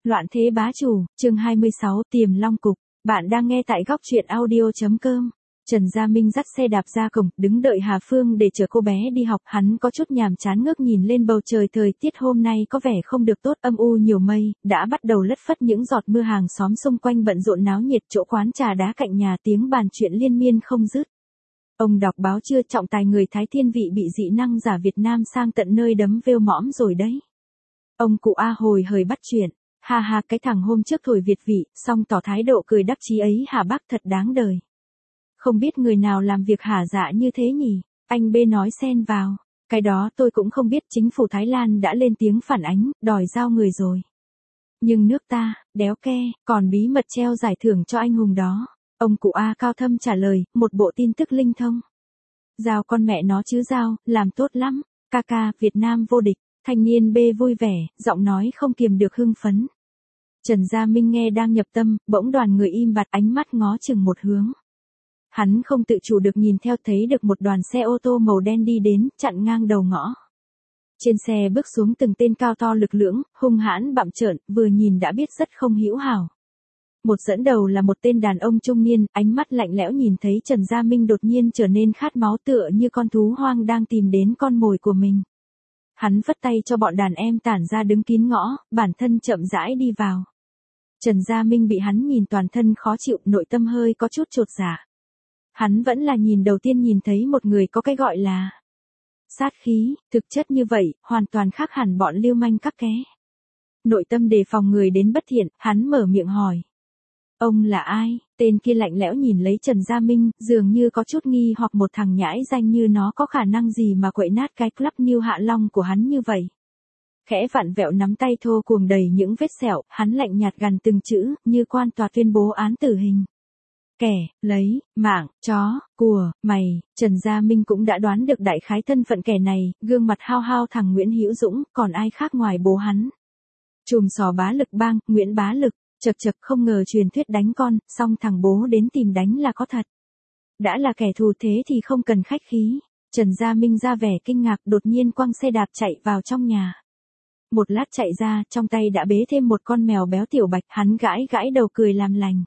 Loạn thế bá chủ, chương 26, Tiềm Long Cục. Bạn đang nghe tại góc truyện audio.com. Trần Gia Minh dắt xe đạp ra cổng, đứng đợi Hà Phương để chở cô bé đi học. Hắn có chút nhàm chán ngước nhìn lên bầu trời, thời tiết hôm nay có vẻ không được tốt, âm u nhiều mây, đã bắt đầu lất phất những giọt mưa, hàng xóm xung quanh bận rộn náo nhiệt, chỗ quán trà đá cạnh nhà tiếng bàn chuyện liên miên không dứt. Ông đọc báo chưa, trọng tài người Thái Thiên Vị bị dị năng giả Việt Nam sang tận nơi đấm vêu mõm rồi đấy. Ông cụ A hồi hời bắt chuyện. Ha ha, cái thằng hôm trước thổi Việt vị, xong tỏ thái độ cười đắc chí ấy hả bác, thật đáng đời. Không biết người nào làm việc hả dạ như thế nhỉ? Anh B nói xen vào. Cái đó tôi cũng không biết, chính phủ Thái Lan đã lên tiếng phản ánh, đòi giao người rồi. Nhưng nước ta, đéo ke, còn bí mật treo giải thưởng cho anh hùng đó. Ông cụ A cao thâm trả lời, một bộ tin tức linh thông. Giao con mẹ nó chứ giao, làm tốt lắm. Ca, Việt Nam vô địch. Thanh niên B vui vẻ, giọng nói không kiềm được hưng phấn. Trần Gia Minh nghe đang nhập tâm, bỗng đoàn người im bặt, ánh mắt ngó chừng một hướng. Hắn không tự chủ được nhìn theo, thấy được một đoàn xe ô tô màu đen đi đến, chặn ngang đầu ngõ. Trên xe bước xuống từng tên cao to lực lưỡng, hung hãn bặm trợn, vừa nhìn đã biết rất không hữu hảo. Một dẫn đầu là một tên đàn ông trung niên, ánh mắt lạnh lẽo, nhìn thấy Trần Gia Minh đột nhiên trở nên khát máu, tựa như con thú hoang đang tìm đến con mồi của mình. Hắn vất tay cho bọn đàn em tản ra đứng kín ngõ, bản thân chậm rãi đi vào. Trần Gia Minh bị hắn nhìn toàn thân khó chịu, nội tâm hơi có chút chột dạ. Hắn vẫn là nhìn đầu tiên nhìn thấy một người có cái gọi là sát khí, thực chất như vậy, hoàn toàn khác hẳn bọn lưu manh các ké. Nội tâm đề phòng người đến bất thiện, hắn mở miệng hỏi. Ông là ai? Tên kia lạnh lẽo nhìn lấy Trần Gia Minh, dường như có chút nghi hoặc, một thằng nhãi danh như nó có khả năng gì mà quậy nát cái Club New Hạ Long của hắn như vậy. Khẽ vặn vẹo nắm tay thô cuồng đầy những vết sẹo, hắn lạnh nhạt gằn từng chữ, như quan tòa tuyên bố án tử hình. Kẻ, lấy, mạng, chó, của, mày. Trần Gia Minh cũng đã đoán được đại khái thân phận kẻ này, gương mặt hao hao thằng Nguyễn Hữu Dũng, còn ai khác ngoài bố hắn. Chùm sò bá lực bang, Nguyễn Bá Lực. Chật, không ngờ truyền thuyết đánh con, xong thằng bố đến tìm đánh là có thật. Đã là kẻ thù thế thì không cần khách khí. Trần Gia Minh ra vẻ kinh ngạc, đột nhiên quăng xe đạp chạy vào trong nhà. Một lát chạy ra, trong tay đã bế thêm một con mèo béo tiểu bạch, hắn gãi đầu cười làm lành.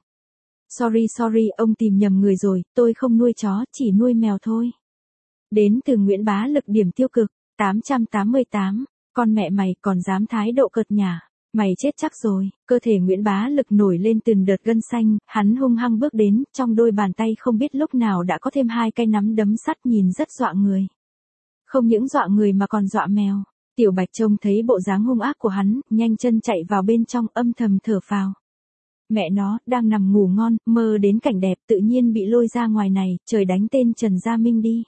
Sorry, ông tìm nhầm người rồi, tôi không nuôi chó, chỉ nuôi mèo thôi. Đến từ Nguyễn Bá Lực, điểm tiêu cực, 888, con mẹ mày còn dám thái độ cợt nhả. Mày chết chắc rồi. Cơ thể Nguyễn Bá Lực nổi lên từng đợt gân xanh, hắn hung hăng bước đến, trong đôi bàn tay không biết lúc nào đã có thêm 2 cái nắm đấm sắt, nhìn rất dọa người. Không những dọa người mà còn dọa mèo. Tiểu Bạch trông thấy bộ dáng hung ác của hắn, nhanh chân chạy vào bên trong, âm thầm thở phào. Mẹ nó, đang nằm ngủ ngon, mơ đến cảnh đẹp, tự nhiên bị lôi ra ngoài này, trời đánh tên Trần Gia Minh đi.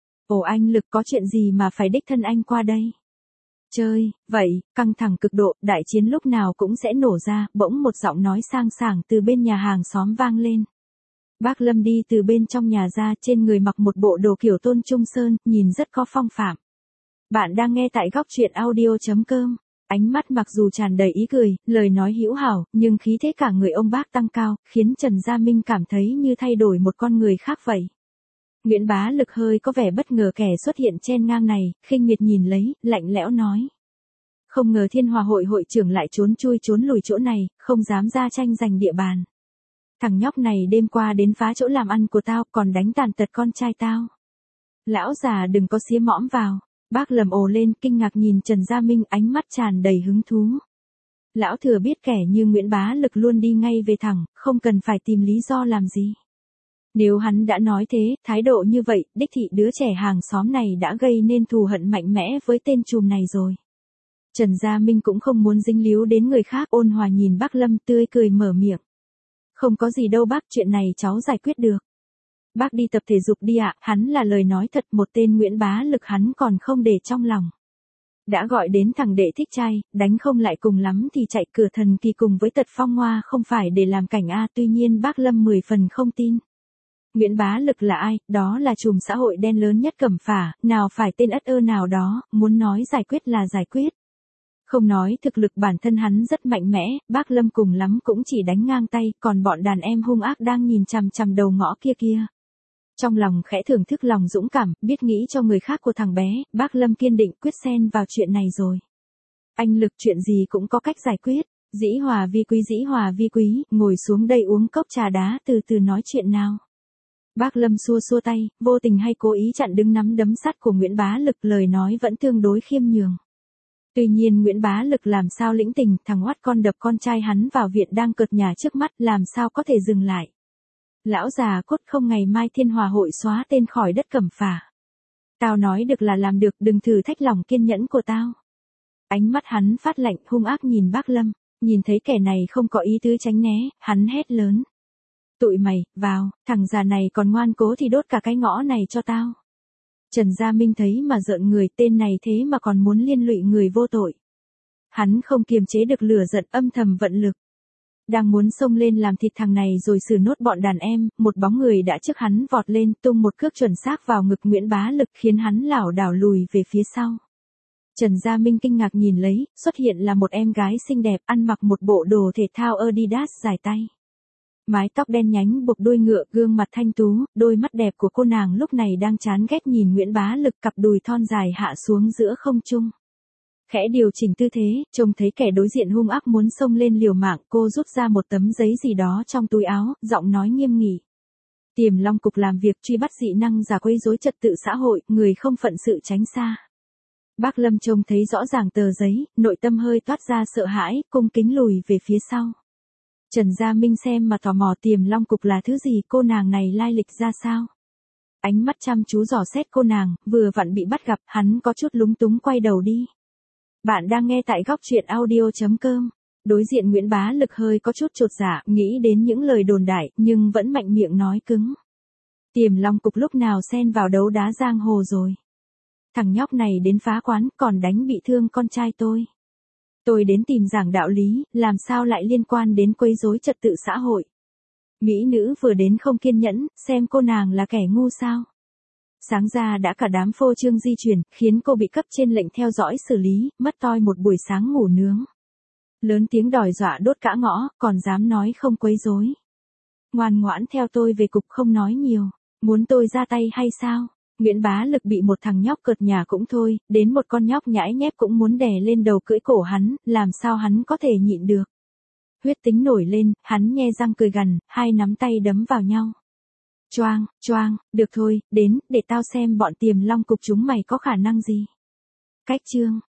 Ồ anh Lực, có chuyện gì mà phải đích thân anh qua đây? Chơi, vậy, căng thẳng cực độ, đại chiến lúc nào cũng sẽ nổ ra, bỗng một giọng nói sang sảng từ bên nhà hàng xóm vang lên. Bác Lâm đi từ bên trong nhà ra, trên người mặc một bộ đồ kiểu Tôn Trung Sơn, nhìn rất có phong phạm. Bạn đang nghe tại góc truyện audio.com. Ánh mắt mặc dù tràn đầy ý cười, lời nói hữu hảo, nhưng khí thế cả người ông bác tăng cao, khiến Trần Gia Minh cảm thấy như thay đổi một con người khác vậy. Nguyễn Bá Lực hơi có vẻ bất ngờ kẻ xuất hiện chen ngang này, khinh miệt nhìn lấy, lạnh lẽo nói. Không ngờ Thiên Hòa hội hội trưởng lại trốn chui trốn lùi chỗ này, không dám ra tranh giành địa bàn. Thằng nhóc này đêm qua đến phá chỗ làm ăn của tao, còn đánh tàn tật con trai tao. Lão già đừng có xía mõm vào. Bác Lâm ồ lên, kinh ngạc nhìn Trần Gia Minh, ánh mắt tràn đầy hứng thú. Lão thừa biết kẻ như Nguyễn Bá Lực luôn đi ngay về thẳng, không cần phải tìm lý do làm gì. Nếu hắn đã nói thế, thái độ như vậy, đích thị đứa trẻ hàng xóm này đã gây nên thù hận mạnh mẽ với tên trùm này rồi. Trần Gia Minh cũng không muốn dính líu đến người khác, ôn hòa nhìn bác Lâm, tươi cười mở miệng. Không có gì đâu bác, chuyện này cháu giải quyết được. Bác đi tập thể dục đi ạ, hắn là lời nói thật, một tên Nguyễn Bá Lực hắn còn không để trong lòng. Đã gọi đến thằng đệ thích trai, đánh không lại cùng lắm thì chạy cửa thần kỳ cùng với tật phong hoa, không phải để làm cảnh A, tuy nhiên bác Lâm 10 phần không tin. Nguyễn Bá Lực là ai? Đó là trùm xã hội đen lớn nhất Cẩm Phả, nào phải tên ất ơ nào đó, muốn nói giải quyết là giải quyết. Không nói thực lực bản thân hắn rất mạnh mẽ, bác Lâm cùng lắm cũng chỉ đánh ngang tay, còn bọn đàn em hung ác đang nhìn chằm chằm đầu ngõ kia. Trong lòng khẽ thưởng thức lòng dũng cảm, biết nghĩ cho người khác của thằng bé, bác Lâm kiên định quyết xen vào chuyện này rồi. Anh Lực, chuyện gì cũng có cách giải quyết. Dĩ hòa vi quý, ngồi xuống đây uống cốc trà đá từ từ nói chuyện nào. Bác Lâm xua xua tay, vô tình hay cố ý chặn đứng nắm đấm sắt của Nguyễn Bá Lực, lời nói vẫn tương đối khiêm nhường. Tuy nhiên Nguyễn Bá Lực làm sao lĩnh tình, thằng oắt con đập con trai hắn vào viện đang cợt nhả trước mắt, làm sao có thể dừng lại. Lão già cốt không, ngày mai Thiên Hòa hội xóa tên khỏi đất Cẩm Phả. Tao nói được là làm được, đừng thử thách lòng kiên nhẫn của tao. Ánh mắt hắn phát lạnh, hung ác nhìn bác Lâm, nhìn thấy kẻ này không có ý tứ tránh né, hắn hét lớn. Tụi mày, vào, thằng già này còn ngoan cố thì đốt cả cái ngõ này cho tao. Trần Gia Minh thấy mà rợn người, tên này thế mà còn muốn liên lụy người vô tội. Hắn không kiềm chế được lửa giận, âm thầm vận lực. Đang muốn xông lên làm thịt thằng này rồi xử nốt bọn đàn em, một bóng người đã trước hắn vọt lên, tung một cước chuẩn xác vào ngực Nguyễn Bá Lực, khiến hắn lảo đảo lùi về phía sau. Trần Gia Minh kinh ngạc nhìn lấy, xuất hiện là một em gái xinh đẹp, ăn mặc một bộ đồ thể thao Adidas dài tay. Mái tóc đen nhánh buộc đuôi ngựa, gương mặt thanh tú, đôi mắt đẹp của cô nàng lúc này đang chán ghét nhìn Nguyễn Bá Lực, cặp đùi thon dài hạ xuống giữa không trung. Khẽ điều chỉnh tư thế, trông thấy kẻ đối diện hung ác muốn xông lên liều mạng, cô rút ra một tấm giấy gì đó trong túi áo, giọng nói nghiêm nghị. Tiềm Long Cục làm việc truy bắt dị năng giả quấy rối trật tự xã hội, người không phận sự tránh xa. Bác Lâm trông thấy rõ ràng tờ giấy, nội tâm hơi toát ra sợ hãi, cung kính lùi về phía sau. Trần Gia Minh xem mà tò mò, Tiềm Long Cục là thứ gì, cô nàng này lai lịch ra sao. Ánh mắt chăm chú dò xét cô nàng, vừa vặn bị bắt gặp, hắn có chút lúng túng quay đầu đi. Bạn đang nghe tại góc truyện audio.com. Đối diện Nguyễn Bá Lực hơi có chút chột dạ, nghĩ đến những lời đồn đại, nhưng vẫn mạnh miệng nói cứng. Tiềm Long Cục lúc nào xen vào đấu đá giang hồ rồi. Thằng nhóc này đến phá quán, còn đánh bị thương con trai tôi. Tôi đến tìm giảng đạo lý, làm sao lại liên quan đến quấy rối trật tự xã hội. Mỹ nữ vừa đến không kiên nhẫn, xem cô nàng là kẻ ngu sao. Sáng ra đã cả đám phô trương di chuyển, khiến cô bị cấp trên lệnh theo dõi xử lý, mất toi một buổi sáng ngủ nướng. Lớn tiếng đòi dọa đốt cả ngõ, còn dám nói không quấy rối. Ngoan ngoãn theo tôi về cục, không nói nhiều. Muốn tôi ra tay hay sao? Nguyễn Bá Lực bị một thằng nhóc cợt nhả cũng thôi, đến một con nhóc nhãi nhép cũng muốn đè lên đầu cưỡi cổ hắn, làm sao hắn có thể nhịn được. Huyết tính nổi lên, hắn nhe răng cười gằn, hai nắm tay đấm vào nhau. Choang, choang, được thôi, đến, để tao xem bọn Tiềm Long Cục chúng mày có khả năng gì. Cách chương.